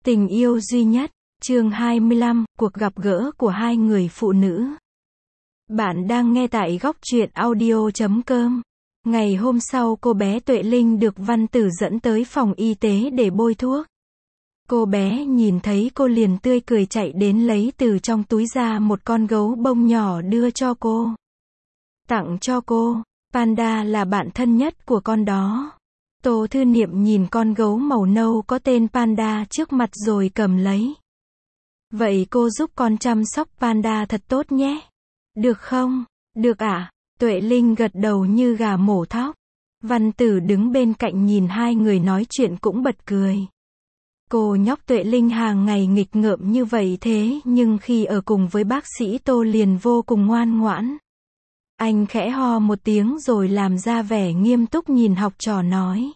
Tình yêu duy nhất, chương 25, cuộc gặp gỡ của hai người phụ nữ. Bạn đang nghe tại góc truyện audio.com. Ngày hôm sau cô bé Tuệ Linh được Văn Tử dẫn tới phòng y tế để bôi thuốc. Cô bé nhìn thấy cô liền tươi cười chạy đến lấy từ trong túi ra một con gấu bông nhỏ đưa cho cô. Tặng cho cô, Panda là bạn thân nhất của con đó. Tô Thư Niệm nhìn con gấu màu nâu có tên Panda trước mặt rồi cầm lấy. Vậy cô giúp con chăm sóc Panda thật tốt nhé. Được không? Được ạ. Tuệ Linh gật đầu như gà mổ thóc. Văn Tử đứng bên cạnh nhìn hai người nói chuyện cũng bật cười. Cô nhóc Tuệ Linh hàng ngày nghịch ngợm như vậy thế nhưng khi ở cùng với bác sĩ Tô liền vô cùng ngoan ngoãn. Anh khẽ ho một tiếng rồi làm ra vẻ nghiêm túc nhìn học trò nói.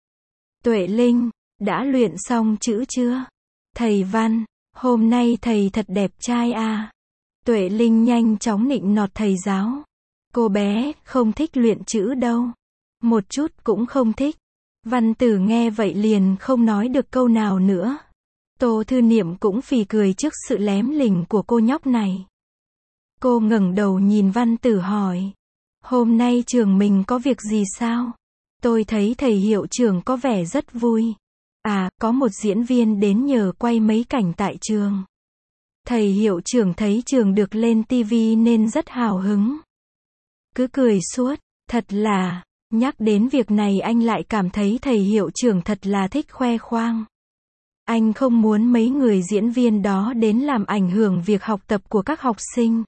Tuệ Linh, đã luyện xong chữ chưa? Thầy Văn, hôm nay thầy thật đẹp trai à? Tuệ Linh nhanh chóng nịnh nọt thầy giáo. Cô bé, không thích luyện chữ đâu. Một chút cũng không thích. Văn Tử nghe vậy liền không nói được câu nào nữa. Tô Thư Niệm cũng phì cười trước sự lém lỉnh của cô nhóc này. Cô ngẩng đầu nhìn Văn Tử hỏi. Hôm nay trường mình có việc gì sao? Tôi thấy thầy hiệu trưởng có vẻ rất vui. À, có một diễn viên đến nhờ quay mấy cảnh tại trường. Thầy hiệu trưởng thấy trường được lên TV nên rất hào hứng. Cứ cười suốt, thật là, nhắc đến việc này anh lại cảm thấy thầy hiệu trưởng thật là thích khoe khoang. Anh không muốn mấy người diễn viên đó đến làm ảnh hưởng việc học tập của các học sinh.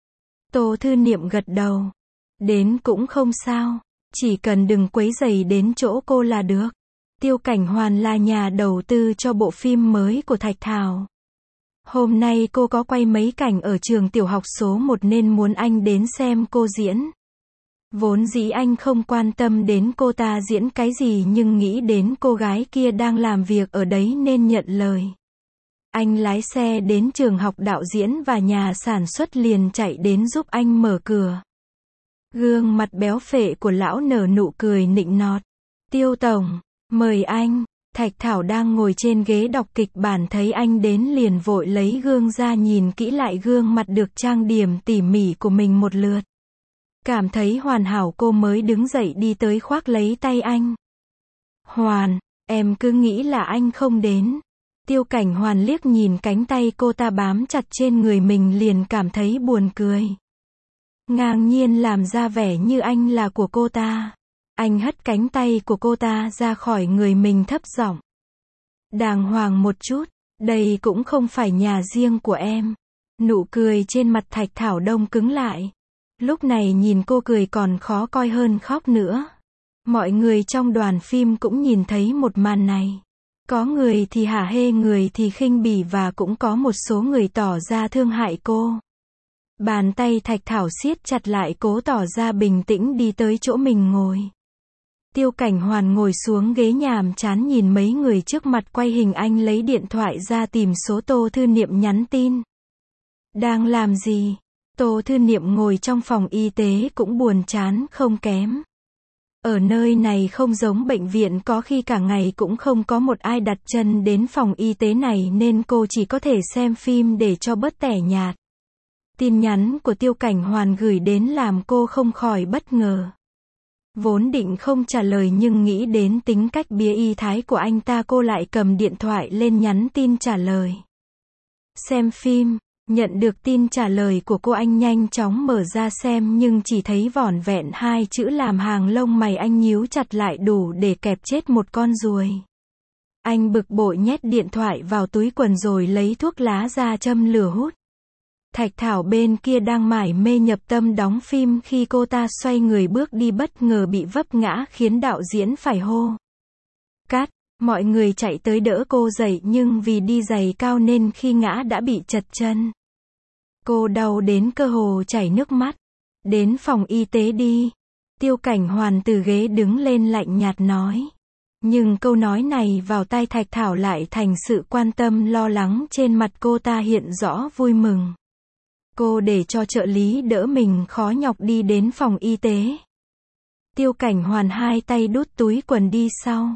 Tô Thư Niệm gật đầu. Đến cũng không sao. Chỉ cần đừng quấy rầy đến chỗ cô là được. Tiêu Cảnh Hoàn là nhà đầu tư cho bộ phim mới của Thạch Thảo. Hôm nay cô có quay mấy cảnh ở trường tiểu học số 1 nên muốn anh đến xem cô diễn. Vốn dĩ anh không quan tâm đến cô ta diễn cái gì nhưng nghĩ đến cô gái kia đang làm việc ở đấy nên nhận lời. Anh lái xe đến trường học đạo diễn và nhà sản xuất liền chạy đến giúp anh mở cửa. Gương mặt béo phệ của lão nở nụ cười nịnh nọt. Tiêu tổng, mời anh. Thạch Thảo đang ngồi trên ghế đọc kịch bản thấy anh đến liền vội lấy gương ra nhìn kỹ lại gương mặt được trang điểm tỉ mỉ của mình một lượt. Cảm thấy hoàn hảo cô mới đứng dậy đi tới khoác lấy tay anh. Hoàn, em cứ nghĩ là anh không đến. Tiêu Cảnh Hoàn liếc nhìn cánh tay cô ta bám chặt trên người mình liền cảm thấy buồn cười. Ngang nhiên làm ra vẻ như anh là của cô ta. Anh hất cánh tay của cô ta ra khỏi người mình thấp giọng. Đàng hoàng một chút, đây cũng không phải nhà riêng của em. Nụ cười trên mặt Thạch Thảo đông cứng lại. Lúc này nhìn cô cười còn khó coi hơn khóc nữa. Mọi người trong đoàn phim cũng nhìn thấy một màn này. Có người thì hả hê người thì khinh bỉ và cũng có một số người tỏ ra thương hại cô. Bàn tay Thạch Thảo siết chặt lại cố tỏ ra bình tĩnh đi tới chỗ mình ngồi. Tiêu Cảnh Hoàn ngồi xuống ghế nhàm chán nhìn mấy người trước mặt quay hình anh lấy điện thoại ra tìm số Tô Thư Niệm nhắn tin. Đang làm gì? Tô Thư Niệm ngồi trong phòng y tế cũng buồn chán không kém. Ở nơi này không giống bệnh viện có khi cả ngày cũng không có một ai đặt chân đến phòng y tế này nên cô chỉ có thể xem phim để cho bớt tẻ nhạt. Tin nhắn của Tiêu Cảnh Hoàn gửi đến làm cô không khỏi bất ngờ. Vốn định không trả lời nhưng nghĩ đến tính cách bía y thái của anh ta cô lại cầm điện thoại lên nhắn tin trả lời. Xem phim, nhận được tin trả lời của cô anh nhanh chóng mở ra xem nhưng chỉ thấy vỏn vẹn hai chữ làm hàng lông mày anh nhíu chặt lại đủ để kẹp chết một con ruồi. Anh bực bội nhét điện thoại vào túi quần rồi lấy thuốc lá ra châm lửa hút. Thạch Thảo bên kia đang mải mê nhập tâm đóng phim khi cô ta xoay người bước đi bất ngờ bị vấp ngã khiến đạo diễn phải hô. Cắt, mọi người chạy tới đỡ cô dậy nhưng vì đi giày cao nên khi ngã đã bị trật chân. Cô đau đến cơ hồ chảy nước mắt. Đến phòng y tế đi. Tiêu Cảnh Hoàn từ ghế đứng lên lạnh nhạt nói. Nhưng câu nói này vào tai Thạch Thảo lại thành sự quan tâm lo lắng trên mặt cô ta hiện rõ vui mừng. Cô để cho trợ lý đỡ mình khó nhọc đi đến phòng y tế. Tiêu Cảnh Hoàn hai tay đút túi quần đi sau.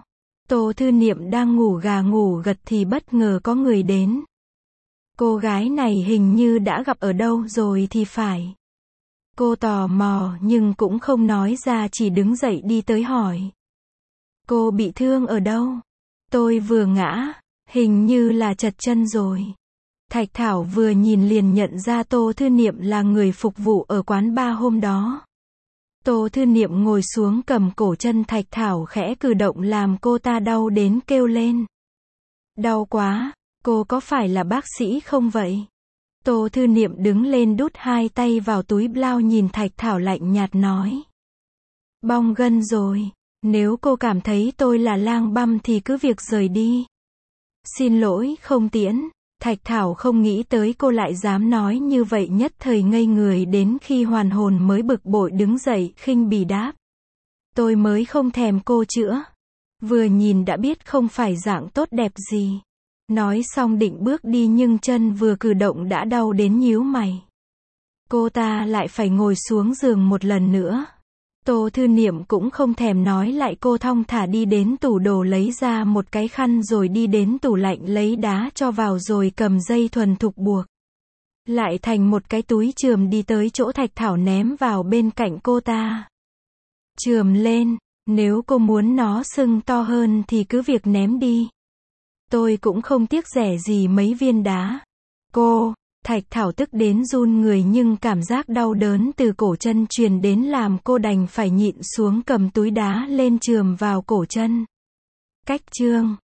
Tô Thư Niệm đang ngủ gà ngủ gật thì bất ngờ có người đến. Cô gái này hình như đã gặp ở đâu rồi thì phải. Cô tò mò nhưng cũng không nói ra, chỉ đứng dậy đi tới hỏi. Cô bị thương ở đâu? Tôi vừa ngã, hình như là trật chân rồi. Thạch Thảo vừa nhìn liền nhận ra Tô Thư Niệm là người phục vụ ở quán bar hôm đó. Tô Thư Niệm ngồi xuống cầm cổ chân Thạch Thảo khẽ cử động làm cô ta đau đến kêu lên. Đau quá, cô có phải là bác sĩ không vậy? Tô Thư Niệm đứng lên đút hai tay vào túi blau nhìn Thạch Thảo lạnh nhạt nói. Bong gân rồi, nếu cô cảm thấy tôi là lang băm thì cứ việc rời đi. Xin lỗi không tiễn. Thạch Thảo không nghĩ tới cô lại dám nói như vậy, nhất thời ngây người đến khi hoàn hồn mới bực bội đứng dậy khinh bỉ đáp. Tôi mới không thèm cô chữa. Vừa nhìn đã biết không phải dạng tốt đẹp gì. Nói xong định bước đi nhưng chân vừa cử động đã đau đến nhíu mày. Cô ta lại phải ngồi xuống giường một lần nữa. Tô Thư Niệm cũng không thèm nói lại, cô thong thả đi đến tủ đồ lấy ra một cái khăn rồi đi đến tủ lạnh lấy đá cho vào rồi cầm dây thuần thục buộc lại thành một cái túi chườm đi tới chỗ Thạch Thảo ném vào bên cạnh cô ta. Chườm lên, nếu cô muốn nó sưng to hơn thì cứ việc ném đi. Tôi cũng không tiếc rẻ gì mấy viên đá. Cô, Thạch Thảo tức đến run người nhưng cảm giác đau đớn từ cổ chân truyền đến làm cô đành phải nhịn xuống cầm túi đá lên chườm vào cổ chân. Cách chương